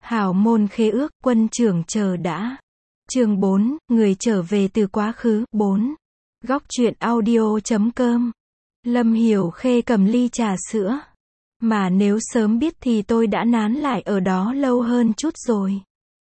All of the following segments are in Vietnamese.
Hảo môn khế ước, quân trưởng chờ đã. Chương 4, người trở về từ quá khứ, 4. Góc truyện audio.com. Lâm Hiểu Khê cầm ly trà sữa. Mà nếu sớm biết thì tôi đã nán lại ở đó lâu hơn chút rồi.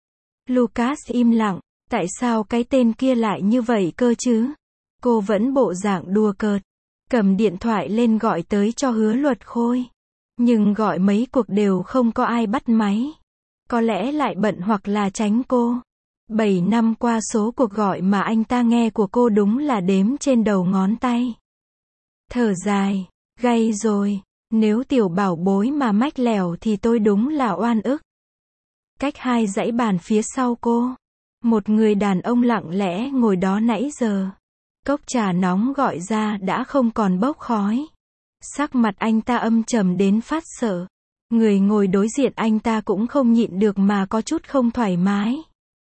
Lucas im lặng, tại sao cái tên kia lại như vậy cơ chứ? Cô vẫn bộ dạng đùa cợt, cầm điện thoại lên gọi tới cho Hứa Luật Khôi. Nhưng gọi mấy cuộc đều không có ai bắt máy. Có lẽ lại bận hoặc là tránh cô. 7 năm qua số cuộc gọi mà anh ta nghe của cô đúng là đếm trên đầu ngón tay. Thở dài, gay rồi, nếu tiểu bảo bối mà mách lẻo thì tôi đúng là oan ức. Cách 2 dãy bàn phía sau cô, một người đàn ông lặng lẽ ngồi đó nãy giờ. Cốc trà nóng gọi ra đã không còn bốc khói. Sắc mặt anh ta âm trầm đến phát sợ. Người ngồi đối diện anh ta cũng không nhịn được mà có chút không thoải mái.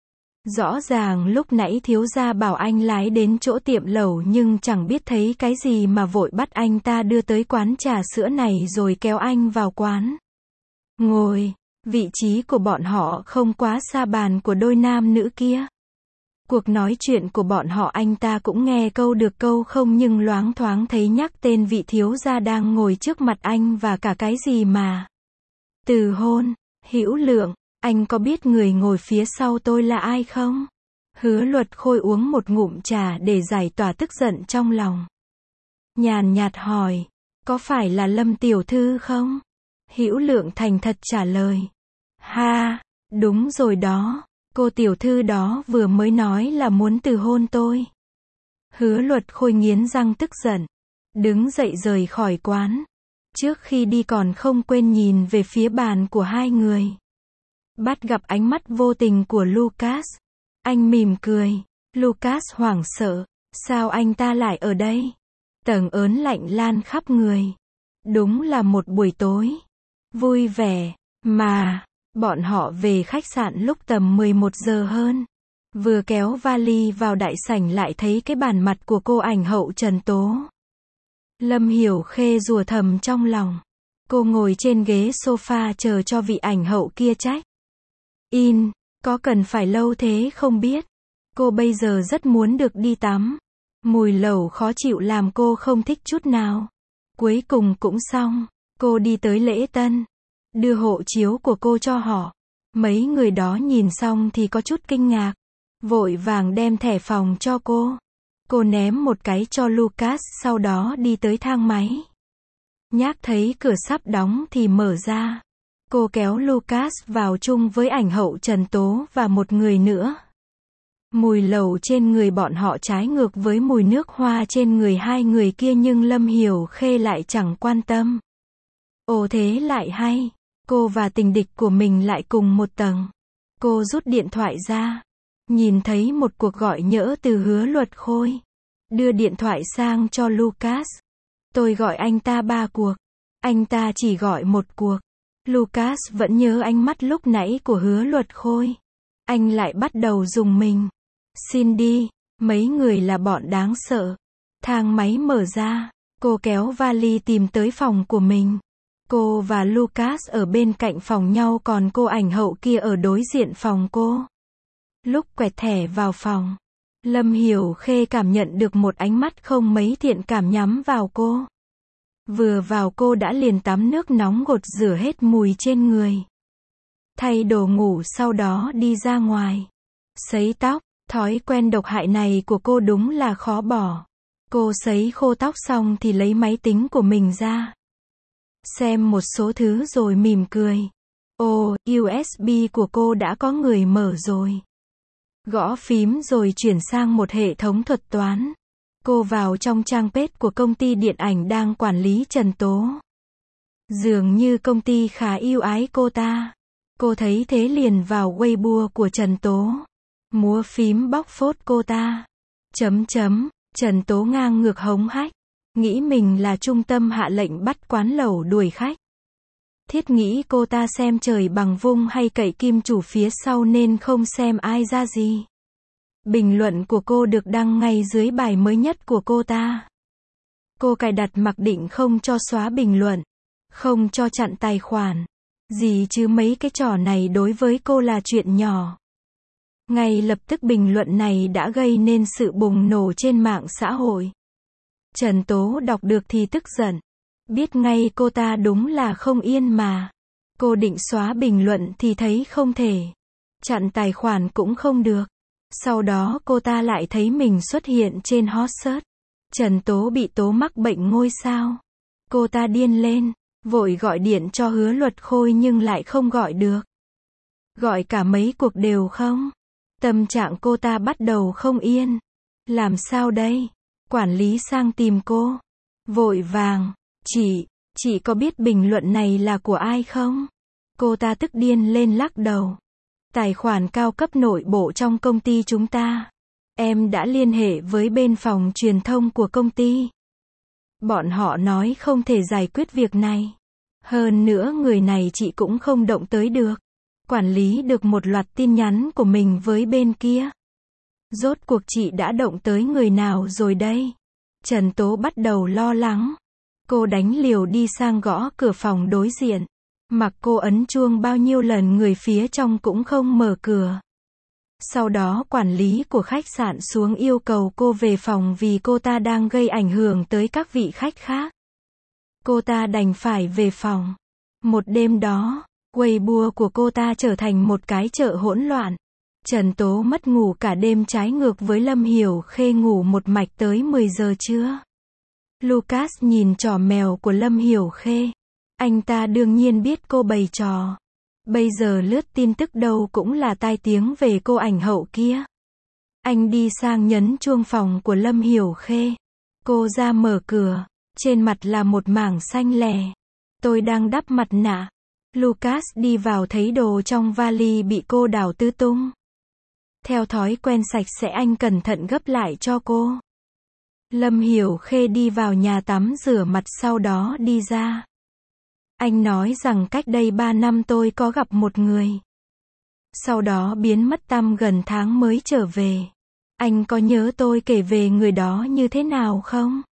Rõ ràng lúc nãy thiếu gia bảo anh lái đến chỗ tiệm lẩu nhưng chẳng biết thấy cái gì mà vội bắt anh ta đưa tới quán trà sữa này rồi kéo anh vào quán. Ngồi, vị trí của bọn họ không quá xa bàn của đôi nam nữ kia. Cuộc nói chuyện của bọn họ anh ta cũng nghe câu được câu không nhưng loáng thoáng thấy nhắc tên vị thiếu gia đang ngồi trước mặt anh và cả cái gì mà. Từ hôn, Hữu Lượng, anh có biết người ngồi phía sau tôi là ai không? Hứa Luật Khôi uống một ngụm trà để giải tỏa tức giận trong lòng. Nhàn nhạt hỏi, có phải là Lâm tiểu thư không? Hữu Lượng thành thật trả lời. Ha, đúng rồi đó, cô tiểu thư đó vừa mới nói là muốn từ hôn tôi. Hứa Luật Khôi nghiến răng tức giận, đứng dậy rời khỏi quán. Trước khi đi còn không quên nhìn về phía bàn của hai người. Bắt gặp ánh mắt vô tình của Lucas. Anh mỉm cười. Lucas hoảng sợ. Sao anh ta lại ở đây? Tầng ớn lạnh lan khắp người. Đúng là một buổi tối vui vẻ. Mà, bọn họ về khách sạn lúc tầm 11 giờ hơn. Vừa kéo vali vào đại sảnh lại thấy cái bản mặt của cô ảnh hậu Trần Tố. Lâm Hiểu Khê rủa thầm trong lòng. Cô ngồi trên ghế sofa chờ cho vị ảnh hậu kia trách. Có cần phải lâu thế không biết. Cô bây giờ rất muốn được đi tắm. Mùi lẩu khó chịu làm cô không thích chút nào. Cuối cùng cũng xong. Cô đi tới lễ tân. Đưa hộ chiếu của cô cho họ. Mấy người đó nhìn xong thì có chút kinh ngạc. Vội vàng đem thẻ phòng cho cô. Cô ném một cái cho Lucas sau đó đi tới thang máy. Nhác thấy cửa sắp đóng thì mở ra. Cô kéo Lucas vào chung với ảnh hậu Trần Tố và một người nữa. Mùi lẩu trên người bọn họ trái ngược với mùi nước hoa trên người hai người kia nhưng Lâm Hiểu Khê lại chẳng quan tâm. Ồ thế lại hay. Cô và tình địch của mình lại cùng một tầng. Cô rút điện thoại ra. Nhìn thấy một cuộc gọi nhỡ từ Hứa Luật Khôi. Đưa điện thoại sang cho Lucas. Tôi gọi anh ta 3 cuộc. Anh ta chỉ gọi 1 cuộc. Lucas vẫn nhớ ánh mắt lúc nãy của Hứa Luật Khôi. Anh lại bắt đầu dùng mình. Xin đi, mấy người là bọn đáng sợ. Thang máy mở ra. Cô kéo vali tìm tới phòng của mình. Cô và Lucas ở bên cạnh phòng nhau còn cô ảnh hậu kia ở đối diện phòng cô. Lúc quẹt thẻ vào phòng, Lâm Hiểu Khê cảm nhận được một ánh mắt không mấy thiện cảm nhắm vào cô. Vừa vào cô đã liền tắm nước nóng gột rửa hết mùi trên người. Thay đồ ngủ sau đó đi ra ngoài. Sấy tóc, thói quen độc hại này của cô đúng là khó bỏ. Cô sấy khô tóc xong thì lấy máy tính của mình ra. Xem một số thứ rồi mỉm cười. Ồ, USB của cô đã có người mở rồi. Gõ phím rồi chuyển sang một hệ thống thuật toán. Cô vào trong trang page của công ty điện ảnh đang quản lý Trần Tố. Dường như công ty khá yêu ái cô ta. Cô thấy thế liền vào Weibo của Trần Tố. Múa phím bóc phốt cô ta. Trần Tố ngang ngược hống hách. Nghĩ mình là trung tâm hạ lệnh bắt quán lẩu đuổi khách. Thiết nghĩ cô ta xem trời bằng vung hay cậy kim chủ phía sau nên không xem ai ra gì. Bình luận của cô được đăng ngay dưới bài mới nhất của cô ta. Cô cài đặt mặc định không cho xóa bình luận, không cho chặn tài khoản. Gì chứ mấy cái trò này đối với cô là chuyện nhỏ. Ngay lập tức bình luận này đã gây nên sự bùng nổ trên mạng xã hội. Trần Tố đọc được thì tức giận. Biết ngay cô ta đúng là không yên mà. Cô định xóa bình luận thì thấy không thể. Chặn tài khoản cũng không được. Sau đó cô ta lại thấy mình xuất hiện trên hot search. Trần Tố bị tố mắc bệnh ngôi sao. Cô ta điên lên, vội gọi điện cho Hứa Luật Khôi nhưng lại không gọi được. Gọi cả mấy cuộc đều không. Tâm trạng cô ta bắt đầu không yên. Làm sao đây? Quản lý sang tìm cô. Vội vàng, chị có biết bình luận này là của ai không? Cô ta tức điên lên lắc đầu. Tài khoản cao cấp nội bộ trong công ty chúng ta. Em đã liên hệ với bên phòng truyền thông của công ty. Bọn họ nói không thể giải quyết việc này. Hơn nữa người này chị cũng không động tới được. Quản lý được một loạt tin nhắn của mình với bên kia. Rốt cuộc chị đã động tới người nào rồi đây? Trần Tố bắt đầu lo lắng. Cô đánh liều đi sang gõ cửa phòng đối diện. Mặc cô ấn chuông bao nhiêu lần người phía trong cũng không mở cửa. Sau đó quản lý của khách sạn xuống yêu cầu cô về phòng vì cô ta đang gây ảnh hưởng tới các vị khách khác. Cô ta đành phải về phòng. Một đêm đó, Weibo của cô ta trở thành một cái chợ hỗn loạn. Trần Tố mất ngủ cả đêm trái ngược với Lâm Hiểu Khê ngủ một mạch tới 10 giờ trưa. Lucas nhìn trò mèo của Lâm Hiểu Khê. Anh ta đương nhiên biết cô bày trò. Bây giờ lướt tin tức đâu cũng là tai tiếng về cô ảnh hậu kia. Anh đi sang nhấn chuông phòng của Lâm Hiểu Khê. Cô ra mở cửa. Trên mặt là một mảng xanh lè. Tôi đang đắp mặt nạ. Lucas đi vào thấy đồ trong vali bị cô đảo tứ tung. Theo thói quen sạch sẽ anh cẩn thận gấp lại cho cô. Lâm Hiểu Khê đi vào nhà tắm rửa mặt sau đó đi ra. Anh nói rằng cách đây 3 năm tôi có gặp một người. Sau đó biến mất tăm gần tháng mới trở về. Anh có nhớ tôi kể về người đó như thế nào không?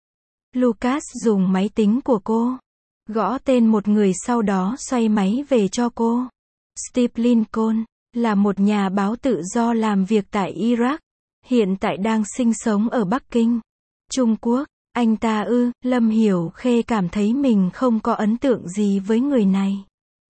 Lucas dùng máy tính của cô. Gõ tên một người sau đó xoay máy về cho cô. Steve Lincoln, là một nhà báo tự do làm việc tại Iraq. Hiện tại đang sinh sống ở Bắc Kinh, Trung Quốc. Anh ta Lâm Hiểu Khê cảm thấy mình không có ấn tượng gì với người này.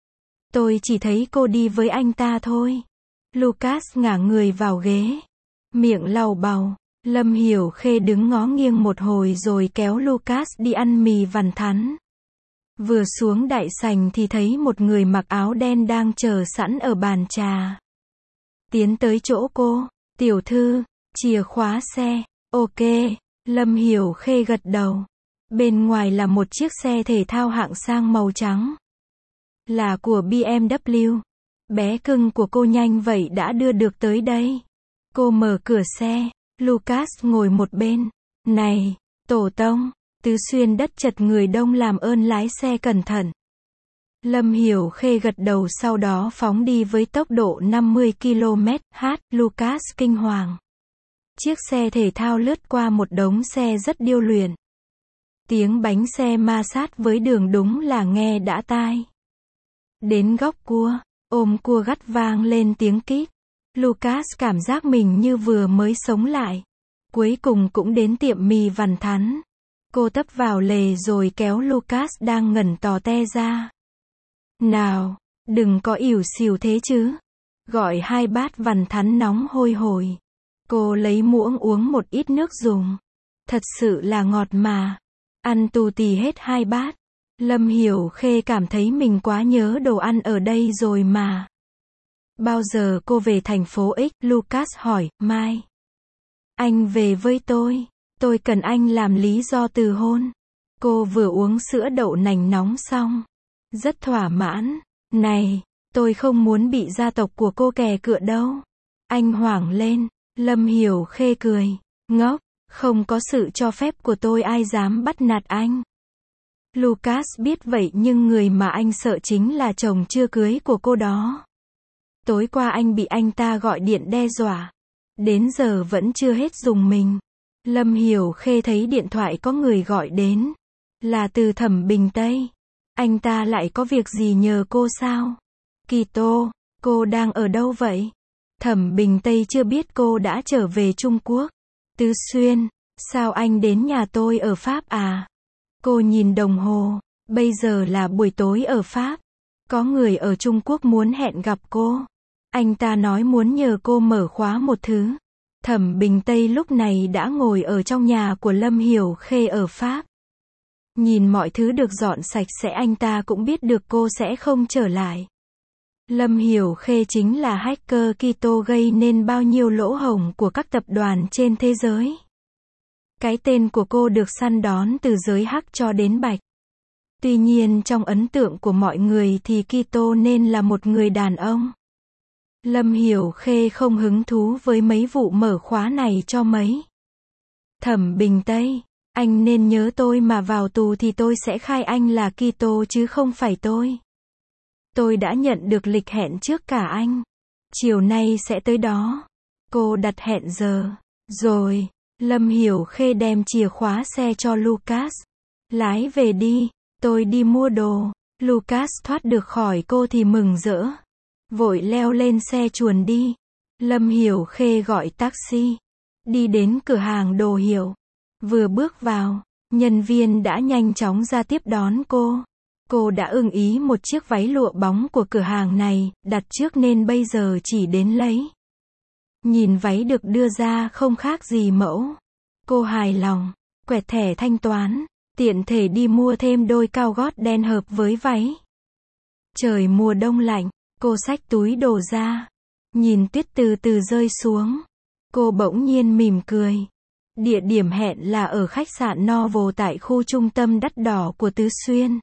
Tôi chỉ thấy cô đi với anh ta thôi. Lucas ngả người vào ghế. Miệng lầu bầu. Lâm Hiểu Khê đứng ngó nghiêng một hồi rồi kéo Lucas đi ăn mì vằn thắn. Vừa xuống đại sảnh thì thấy một người mặc áo đen đang chờ sẵn ở bàn trà. Tiến tới chỗ cô. Tiểu thư, chìa khóa xe. Ok. Lâm Hiểu Khê gật đầu. Bên ngoài là một chiếc xe thể thao hạng sang màu trắng. Là của BMW. Bé cưng của cô nhanh vậy đã đưa được tới đây. Cô mở cửa xe. Lucas ngồi một bên. Này, tổ tông, Tứ Xuyên đất chật người đông làm ơn lái xe cẩn thận. Lâm Hiểu Khê gật đầu sau đó phóng đi với tốc độ 50 km/h. Lucas kinh hoàng. Chiếc xe thể thao lướt qua một đống xe rất điêu luyện. Tiếng bánh xe ma sát với đường đúng là nghe đã tai. Đến góc cua, ôm cua gắt vang lên tiếng kít. Lucas cảm giác mình như vừa mới sống lại. Cuối cùng cũng đến tiệm mì vằn thắn. Cô tấp vào lề rồi kéo Lucas đang ngẩn tò te ra. Nào, đừng có ỉu xìu thế chứ. Gọi 2 bát vằn thắn nóng hôi hổi. Cô lấy muỗng uống một ít nước dùng. Thật sự là ngọt mà. Ăn tù tì hết 2 bát. Lâm Hiểu Khê cảm thấy mình quá nhớ đồ ăn ở đây rồi mà. Bao giờ cô về thành phố X? Lucas hỏi. Mai. Anh về với tôi. Tôi cần anh làm lý do từ hôn. Cô vừa uống sữa đậu nành nóng xong. Rất thỏa mãn. Này, tôi không muốn bị gia tộc của cô kè cựa đâu. Anh hoảng lên. Lâm Hiểu Khê cười. Ngốc, không có sự cho phép của tôi ai dám bắt nạt anh. Lucas biết vậy nhưng người mà anh sợ chính là chồng chưa cưới của cô đó. Tối qua anh bị anh ta gọi điện đe dọa. Đến giờ vẫn chưa hết dùng mình. Lâm Hiểu Khê thấy điện thoại có người gọi đến. Là từ Thẩm Bình Tây. Anh ta lại có việc gì nhờ cô sao? Kitô, cô đang ở đâu vậy? Thẩm Bình Tây chưa biết cô đã trở về Trung Quốc. Tứ Xuyên, sao anh đến nhà tôi ở Pháp à? Cô nhìn đồng hồ, bây giờ là buổi tối ở Pháp. Có người ở Trung Quốc muốn hẹn gặp cô. Anh ta nói muốn nhờ cô mở khóa một thứ. Thẩm Bình Tây lúc này đã ngồi ở trong nhà của Lâm Hiểu Khê ở Pháp. Nhìn mọi thứ được dọn sạch sẽ, anh ta cũng biết được cô sẽ không trở lại. Lâm Hiểu Khê chính là hacker Kitô gây nên bao nhiêu lỗ hổng của các tập đoàn trên thế giới. Cái tên của cô được săn đón từ giới hắc cho đến bạch. Tuy nhiên trong ấn tượng của mọi người thì Kitô nên là một người đàn ông. Lâm Hiểu Khê không hứng thú với mấy vụ mở khóa này cho mấy. Thẩm Bình Tây, anh nên nhớ tôi mà vào tù thì tôi sẽ khai anh là Kitô chứ không phải tôi. Tôi đã nhận được lịch hẹn trước cả anh. Chiều nay sẽ tới đó. Cô đặt hẹn giờ. Rồi, Lâm Hiểu Khê đem chìa khóa xe cho Lucas. Lái về đi, tôi đi mua đồ. Lucas thoát được khỏi cô thì mừng rỡ. Vội leo lên xe chuồn đi. Lâm Hiểu Khê gọi taxi. Đi đến cửa hàng đồ hiệu. Vừa bước vào, nhân viên đã nhanh chóng ra tiếp đón cô. Cô đã ưng ý một chiếc váy lụa bóng của cửa hàng này, đặt trước nên bây giờ chỉ đến lấy. Nhìn váy được đưa ra không khác gì mẫu. Cô hài lòng, quẹt thẻ thanh toán, tiện thể đi mua thêm đôi cao gót đen hợp với váy. Trời mùa đông lạnh, cô xách túi đồ ra. Nhìn tuyết từ từ rơi xuống. Cô bỗng nhiên mỉm cười. Địa điểm hẹn là ở khách sạn Novo tại khu trung tâm đắt đỏ của Tứ Xuyên.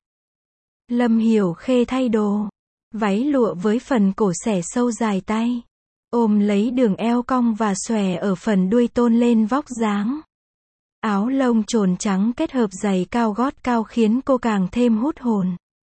Lâm Hiểu Khê thay đồ. Váy lụa với phần cổ xẻ sâu dài tay. Ôm lấy đường eo cong và xòe ở phần đuôi tôn lên vóc dáng. Áo lông trồn trắng kết hợp giày cao gót cao khiến cô càng thêm hút hồn.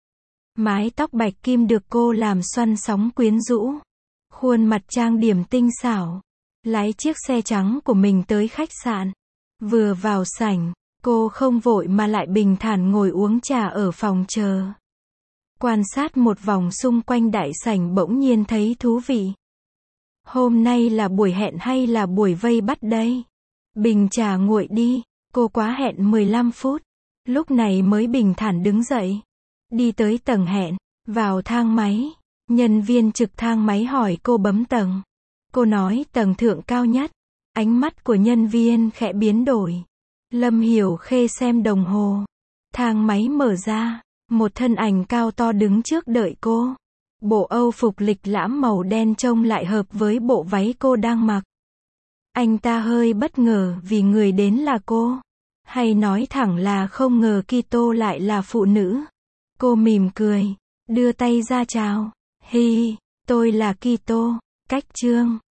Mái tóc bạch kim được cô làm xoăn sóng quyến rũ. Khuôn mặt trang điểm tinh xảo. Lái chiếc xe trắng của mình tới khách sạn. Vừa vào sảnh, cô không vội mà lại bình thản ngồi uống trà ở phòng chờ. Quan sát một vòng xung quanh đại sảnh bỗng nhiên thấy thú vị. Hôm nay là buổi hẹn hay là buổi vây bắt đây? Bình trà nguội đi, cô quá hẹn 15 phút. Lúc này mới bình thản đứng dậy. Đi tới tầng hẹn, vào thang máy. Nhân viên trực thang máy hỏi cô bấm tầng. Cô nói tầng thượng cao nhất. Ánh mắt của nhân viên khẽ biến đổi. Lâm Hiểu Khê xem đồng hồ. Thang máy mở ra. Một thân ảnh cao to đứng trước đợi cô. Bộ Âu phục lịch lãm màu đen trông lại hợp với bộ váy cô đang mặc. Anh ta hơi bất ngờ vì người đến là cô. Hay nói thẳng là không ngờ Kitô lại là phụ nữ. Cô mỉm cười, đưa tay ra chào. Hi, tôi là Kitô, Cách Trương.